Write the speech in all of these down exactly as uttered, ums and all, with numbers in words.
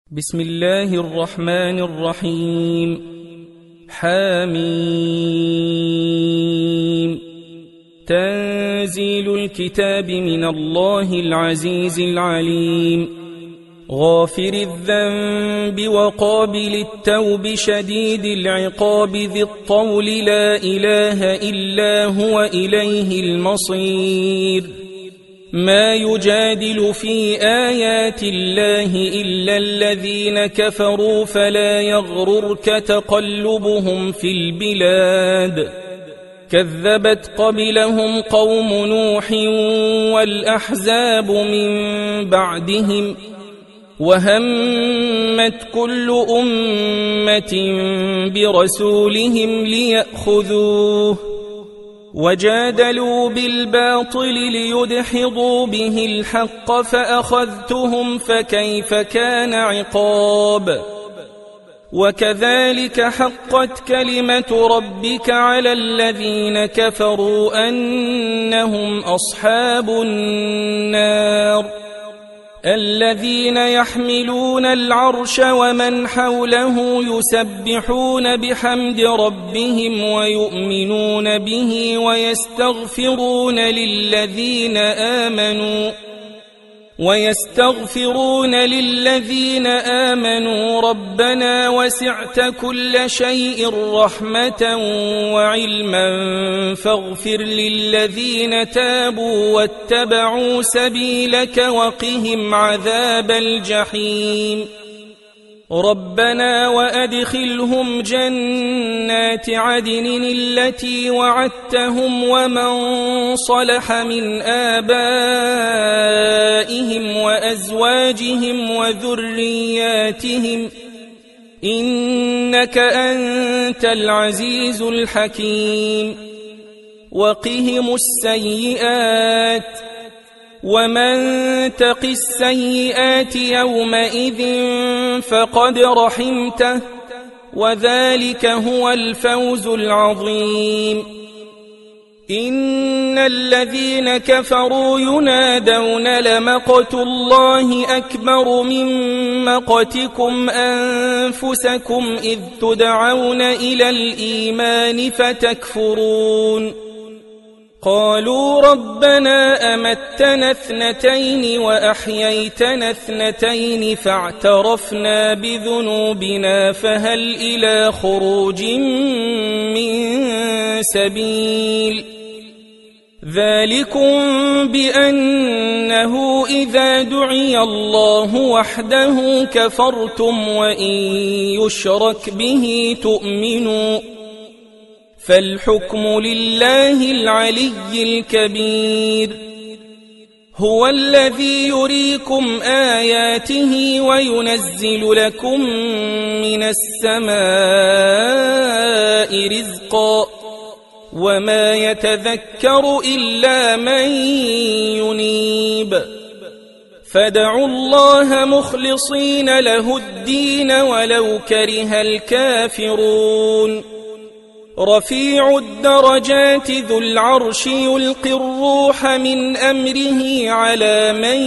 بسم الله الرحمن الرحيم. حميم. تنزيل الكتاب من الله العزيز العليم. غافر الذنب وقابل التوب شديد العقاب ذي الطول لا إله إلا هو إليه المصير. ما يجادل في آيات الله إلا الذين كفروا فلا يغررك تقلبهم في البلاد. كذبت قبلهم قوم نوح والأحزاب من بعدهم وهمت كل أمة برسولهم ليأخذوه وجادلوا بالباطل ليدحضوا به الحق فأخذتهم فكيف كان عقاب. وكذلك حقت كلمة ربك على الذين كفروا أنهم أصحاب النار. الذين يحملون العرش ومن حوله يسبحون بحمد ربهم ويؤمنون به ويستغفرون للذين آمنوا ويستغفرون للذين آمنوا ربنا وسعت كل شيء رحمة وعلما فاغفر للذين تابوا واتبعوا سبيلك وقهم عذاب الجحيم. ربنا وأدخلهم جنات عدن التي وعدتهم ومن صلح من آبائهم وأزواجهم وذرياتهم إنك أنت العزيز الحكيم. وقهم السيئات ومن تق السيئات يومئذ فقد رحمته وذلك هو الفوز العظيم. إن الذين كفروا ينادون لمقت الله أكبر من مقتكم أنفسكم إذ تدعون إلى الإيمان فتكفرون. قالوا ربنا أمتنا اثنتين وأحييتنا اثنتين فاعترفنا بذنوبنا فهل إلى خروج من سبيل. ذلكم بأنه إذا دعي الله وحده كفرتم وإن يشرك به تؤمنوا فالحكم لله العلي الكبير. هو الذي يريكم آياته وينزل لكم من السماء رزقا وما يتذكر إلا من ينيب. فادعوا الله مخلصين له الدين ولو كره الكافرون. رفيع الدرجات ذو العرش يلقي الروح من أمره على من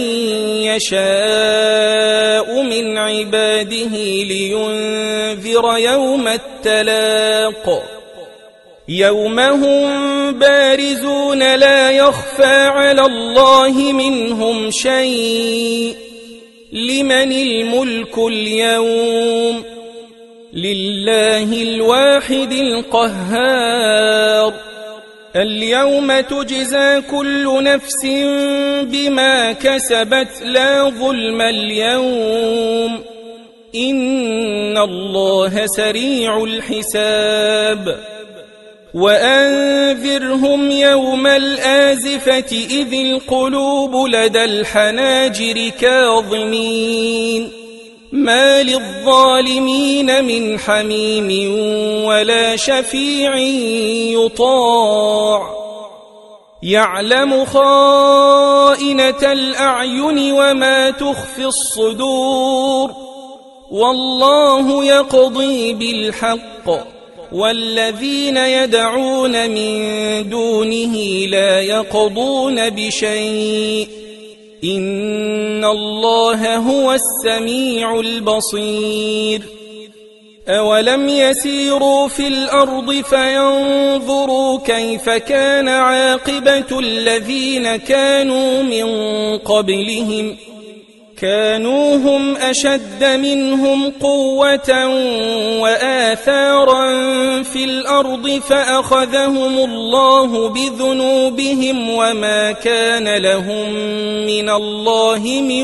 يشاء من عباده لينذر يوم التلاق. يوم هم بارزون لا يخفى على الله منهم شيء. لمن الملك اليوم؟ لله الواحد القهار. اليوم تجزى كل نفس بما كسبت لا ظلم اليوم إن الله سريع الحساب. وأنذرهم يوم الآزفة إذ القلوب لدى الحناجر كاظمين ما للظالمين من حميم ولا شفيع يطاع. يعلم خائنة الأعين وما تخفي الصدور والله يقضي بالحق والذين يدعون من دونه لا يقضون بشيء إن الله هو السميع البصير أولم يسيروا في الأرض فينظروا كيف كان عاقبة الذين كانوا من قبلهم كانوا هم أشد منهم قوة وآثارا في الأرض فأخذهم الله بذنوبهم وما كان لهم من الله من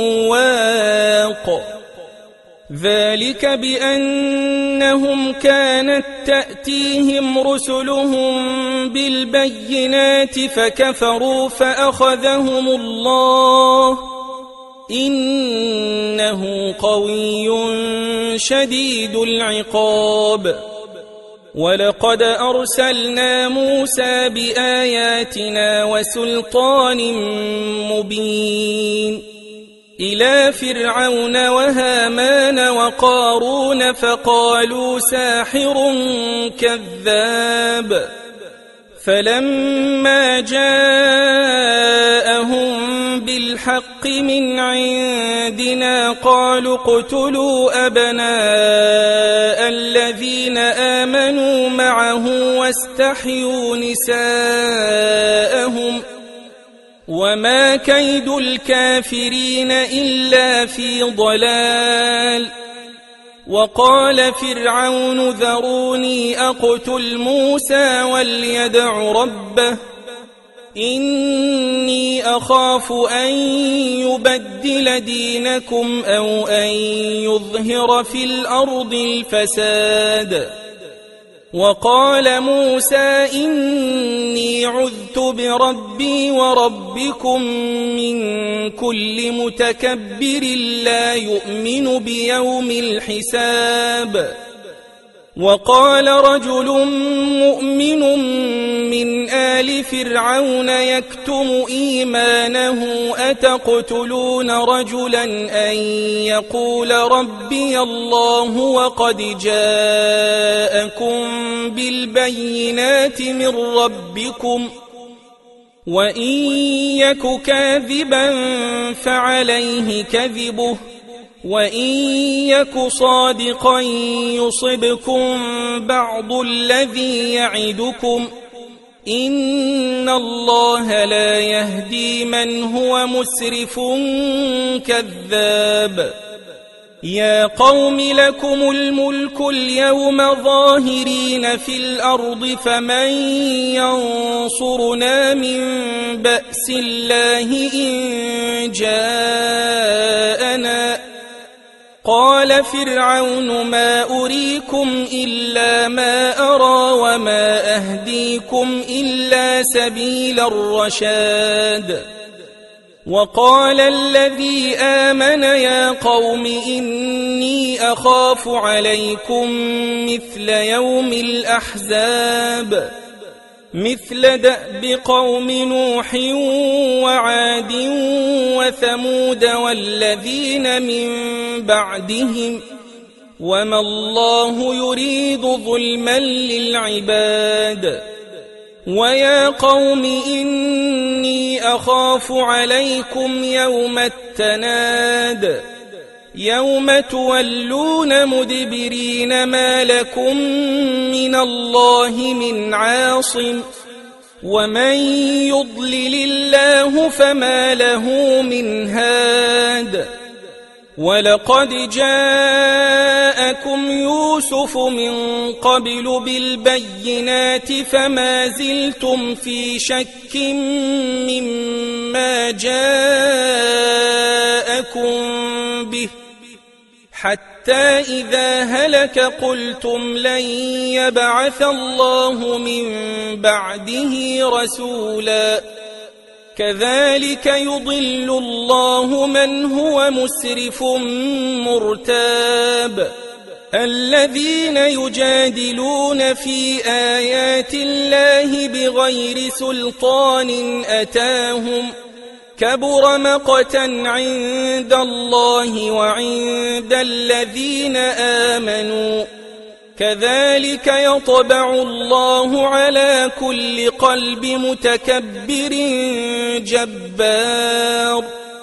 واق ذلك بأنهم كانت تأتيهم رسلهم بالبينات فكفروا فأخذهم الله إنه قوي شديد العقاب ولقد أرسلنا موسى بآياتنا وسلطان مبين إلى فرعون وهامان وقارون فقالوا ساحر كذاب فلما جاءهم بالحق من عندنا قالوا اقتلوا أبناء الذين آمنوا معه واستحيوا نساءهم وما كيد الكافرين إلا في ضلال وقال فرعون ذروني أقتل موسى وليدع ربه إني أخاف أن يبدل دينكم أو أن يظهر في الأرض الفساد وقال موسى إني عذت بربي وربكم من كل متكبر لا يؤمن بيوم الحساب وقال رجل مؤمن من آل فرعون يكتم إيمانه أتقتلون رجلا أن يقول ربي الله وقد جاءكم بالبينات من ربكم وإن يك كاذبا فعليه كذبه وإن يك صادقا يصبكم بعض الذي يعدكم إن الله لا يهدي من هو مسرف كذاب يا قوم لكم الملك اليوم ظاهرين في الأرض فمن ينصرنا من بأس الله إن جاءنا قال فرعون ما أريكم إلا ما أرى وما أهديكم إلا سبيل الرشاد وقال الذي آمن يا قوم إني أخاف عليكم مثل يوم الأحزاب مثل دأب قوم نوح وعاد وثمود والذين من بعدهم وما الله يريد ظلما للعباد ويا قوم إني أخاف عليكم يوم التناد يوم تولون مدبرين ما لكم من الله من عاصم ومن يضلل الله فما له من هاد ولقد جاءكم يوسف من قبل بالبينات فما زلتم في شك مما جاءكم به حتى إذا هلك قلتم لن يبعث الله من بعده رسولا كذلك يضل الله من هو مسرف مرتاب الذين يجادلون في آيات الله بغير سلطان أتاهم كبر مقتا عند الله وعند الذين آمنوا كذلك يطبع الله على كل قلب متكبر جبار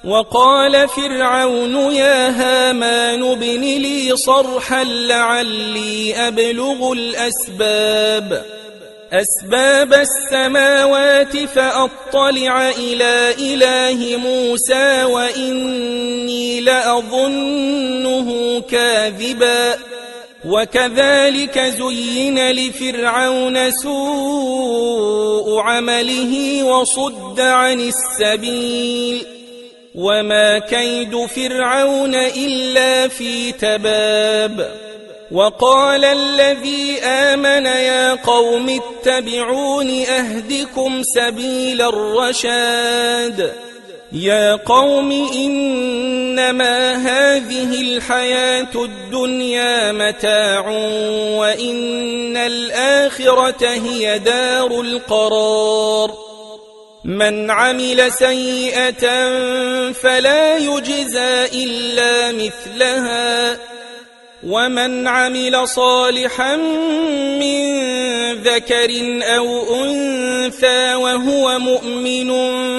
وقال فرعون يا هامان ابن لي صرحا لعلي أبلغ الأسباب أسباب السماوات فأطلع إلى إله موسى وإني لأظنه كاذبا وكذلك زين لفرعون سوء عمله وصد عن السبيل وما كيد فرعون إلا في تباب وقال الذي آمن يا قوم اتبعون أهدكم سبيل الرشاد يا قوم إنما هذه الحياة الدنيا متاع وإن الآخرة هي دار القرار من عمل سيئة فلا يجزى إلا مثلها ومن عمل صالحا من ذكر أو أنثى وهو مؤمن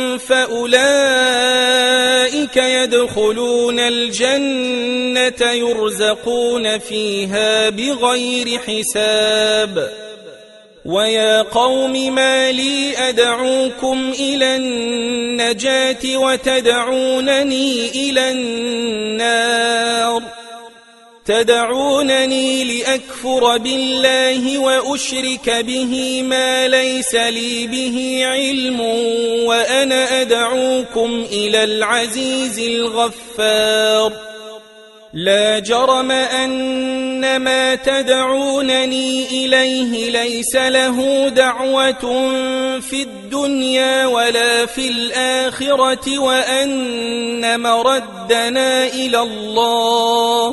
فأولئك يدخلون الجنة يرزقون فيها بغير حساب ويا قوم ما لي أدعوكم إلى النجاة وتدعونني إلى النار تدعونني لأكفر بالله وأشرك به ما ليس لي به علم وأنا أدعوكم إلى العزيز الغفار لا جرم أن ما تدعونني إليه ليس له دعوة في الدنيا ولا في الآخرة وأن مردنا إلى الله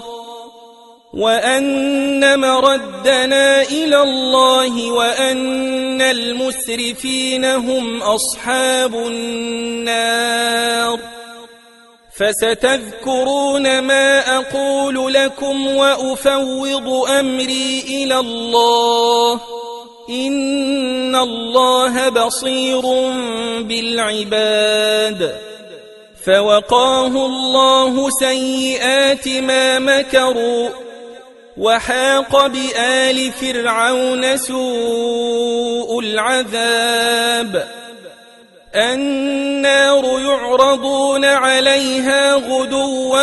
وأن مردنا إلى الله وأن المسرفين هم أصحاب النار فستذكرون ما أقول لكم وأفوض أمري إلى الله إن الله بصير بالعباد فوقاه الله سيئات ما مكروا وحاق بآل فرعون سوء العذاب النار يعرضون عليها غدوا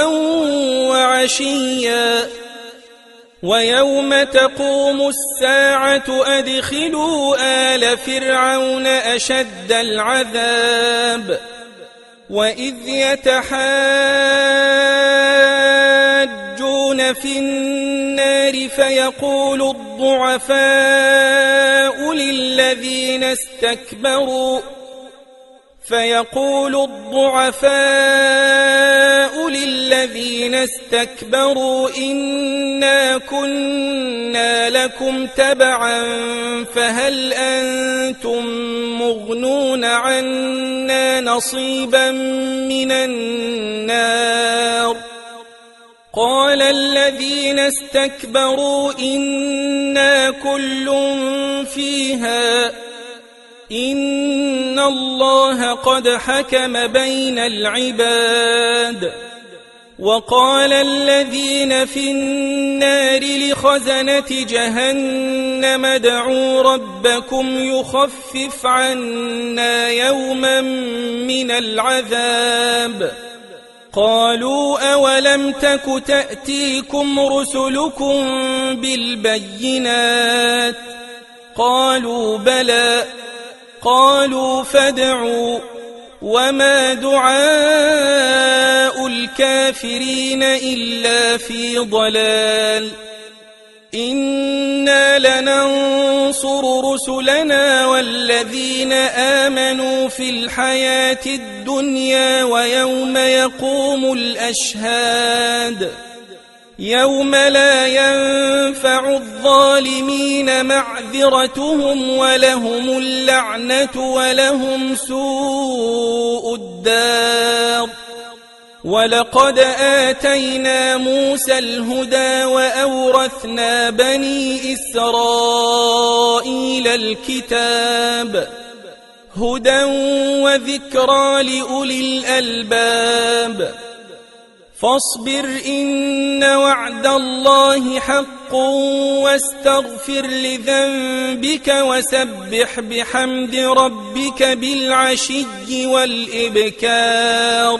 وعشيا ويوم تقوم الساعة أدخلوا آل فرعون أشد العذاب وإذ يتحاجون في النار فيقول الضعفاء للذين استكبروا فيقول الضعفاء للذين استكبروا إنا كنا لكم تبعا فهل أنتم مغنون عنا نصيبا من النار قال الذين استكبروا إنا كل فيها إن الله قد حكم بين العباد وقال الذين في النار لخزنة جهنم ادعوا ربكم يخفف عنا يوما من العذاب قالوا أولم تك تأتيكم رسلكم بالبينات قالوا بلى قالوا فادعوا وما دعاء الكافرين إلا في ضلال إنا لننصر رسلنا والذين آمنوا في الحياة الدنيا ويوم يقوم الأشهاد يوم لا ينفع الظالمين معذرتهم ولهم اللعنة ولهم سوء الدار ولقد آتينا موسى الهدى وأورثنا بني إسرائيل الكتاب هدى وذكرى لأولي الألباب فاصبر إن وعد الله حق واستغفر لذنبك وسبح بحمد ربك بالعشي والإبكار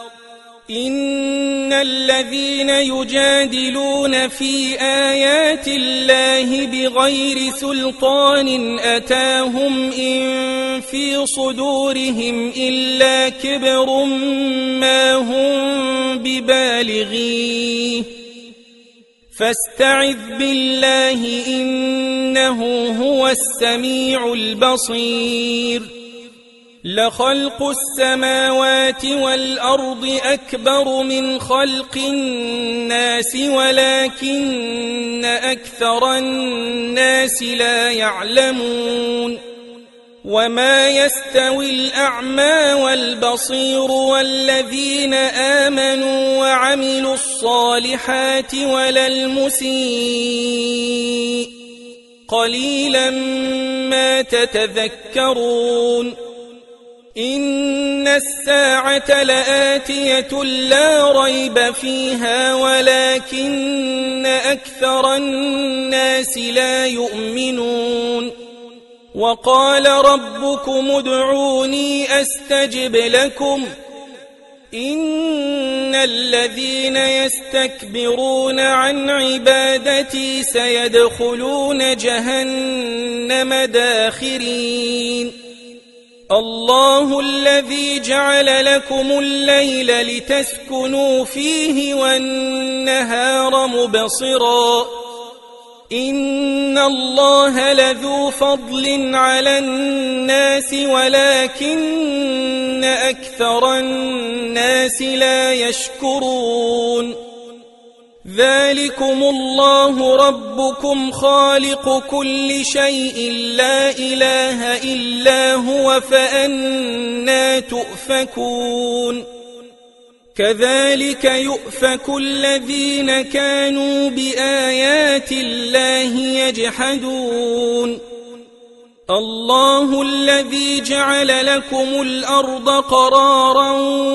إن الذين يجادلون في آيات الله بغير سلطان أتاهم إن في صدورهم إلا كبر ما هم ببالغيه فاستعذ بالله إنه هو السميع البصير لخلق السماوات والأرض أكبر من خلق الناس ولكن أكثر الناس لا يعلمون وما يستوي الأعمى والبصير والذين آمنوا وعملوا الصالحات ولا المسيء قليلا ما تتذكرون إن الساعة لآتية لا ريب فيها ولكن أكثر الناس لا يؤمنون وقال ربكم ادعوني أستجب لكم إن الذين يستكبرون عن عبادتي سيدخلون جهنم داخرين الله الذي جعل لكم الليل لتسكنوا فيه والنهار مبصرا إن الله لذو فضل على الناس ولكن أكثر الناس لا يشكرون ذلكم الله ربكم خالق كل شيء لا إله إلا هو فأنى تؤفكون كذلك يؤفك الذين كانوا بآيات الله يجحدون الله الذي جعل لكم الأرض قرارا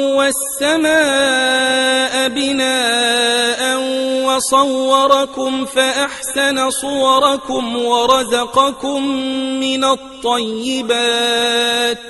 والسماء بناء وصوركم فأحسن صوركم ورزقكم من الطيبات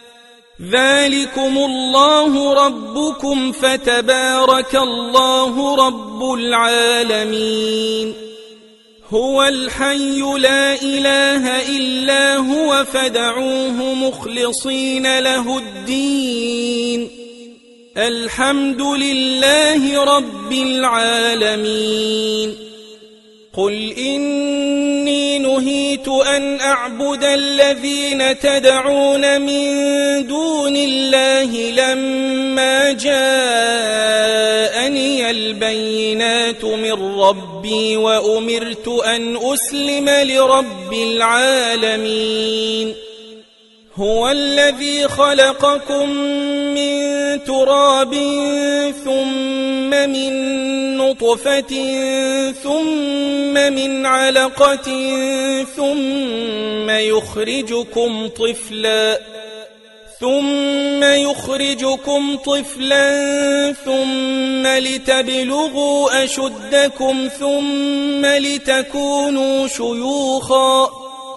ذلكم الله ربكم فتبارك الله رب العالمين هو الحي لا إله إلا هو فادعوه مخلصين له الدين الحمد لله رب العالمين قل إني نهيت أن أعبد الذين تدعون من دون الله لما جاءني البينات من ربي وأمرت أن أسلم لرب العالمين هو الذي خلقكم من تراب ثم من نطفة ثم من علقة ثم يخرجكم طفلا ثم يخرجكم طفلا ثم لتبلغوا أشدكم ثم لتكونوا شيوخا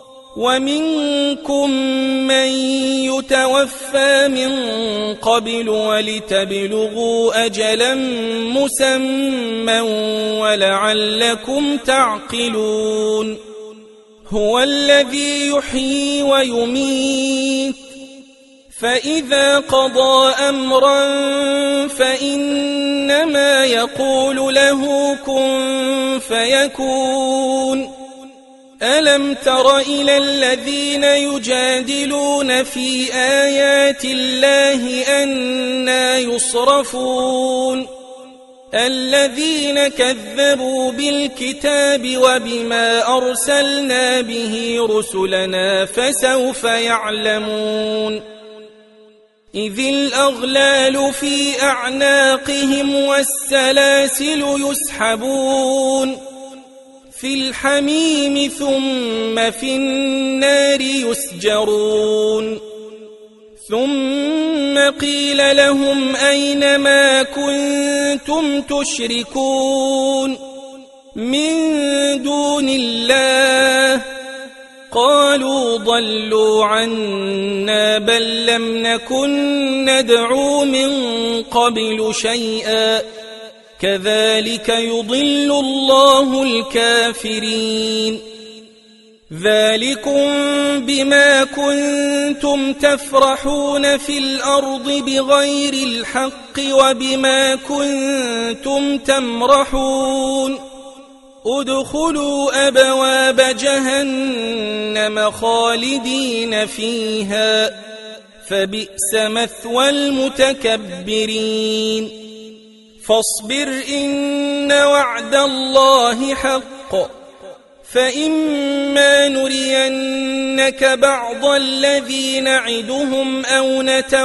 ومنكم من يتوفى من قبل ولتبلغوا أجلا مسمى ولعلكم تعقلون هو الذي يحيي ويميت فإذا قضى أمرا فإنما يقول له كن فيكون ألم تر إلى الذين يجادلون في آيات الله أنى يصرفون الذين كذبوا بالكتاب وبما أرسلنا به رسلنا فسوف يعلمون إذ الأغلال في أعناقهم والسلاسل يسحبون في الحميم ثم في النار يسجرون ثم قيل لهم أين ما كنتم تشركون من دون الله قالوا ضلوا عنا بل لم نكن ندعو من قبل شيئا كذلك يضل الله الكافرين ذلكم بما كنتم تفرحون في الأرض بغير الحق وبما كنتم تمرحون ادخلوا أبواب جهنم خالدين فيها فبئس مثوى المتكبرين فاصبر إن وعد الله حق فإما نرينك بعض الذي نعدهم أو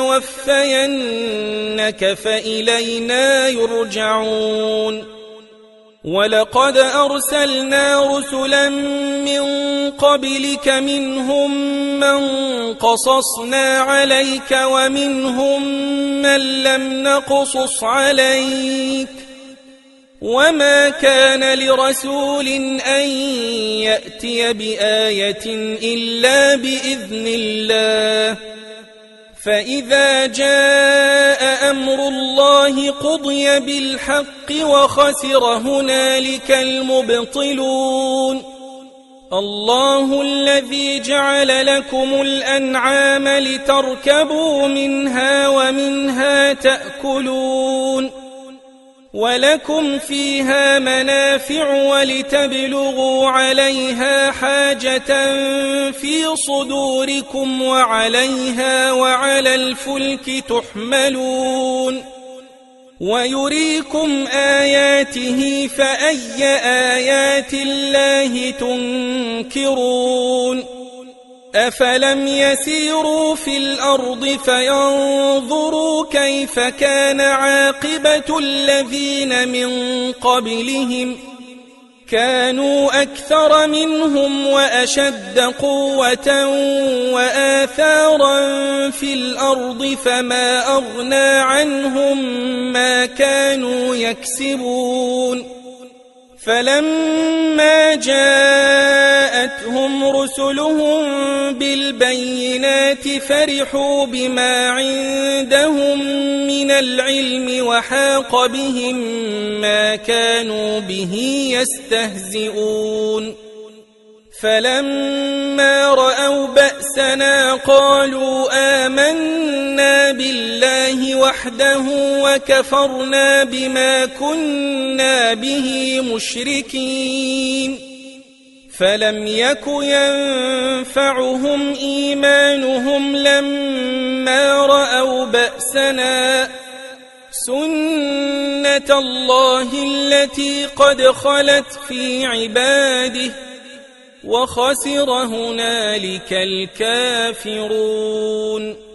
نتوفينك فإلينا يرجعون ولقد أرسلنا رسلا من قبلك منهم من قصصنا عليك ومنهم من لم نقصص عليك وما كان لرسول أن يأتي بآية إلا بإذن الله فإذا جاء أمر الله قضي بالحق وخسر هنالك المبطلون الله الذي جعل لكم الأنعام لتركبوا منها ومنها تأكلون ولكم فيها منافع ولتبلغوا عليها حاجة في صدوركم وعليها وعلى الفلك تحملون ويريكم آياته فأي آيات الله تنكرون أفلم يسيروا في الأرض فينظروا كيف كان عاقبة الذين من قبلهم كانوا أكثر منهم وأشد قوة وآثارا في الأرض فما أغنى عنهم ما كانوا يكسبون فلما جاءتهم رسلهم بالبينات فرحوا بما عندهم من العلم وحاق بهم ما كانوا به يستهزئون فلما رأوا بأسنا قالوا آمنا بالله وحده وكفرنا بما كنا به مشركين فلم يك ينفعهم إيمانهم لما رأوا بأسنا سنة الله التي قد خلت في عباده وخسر هنالك الكافرون.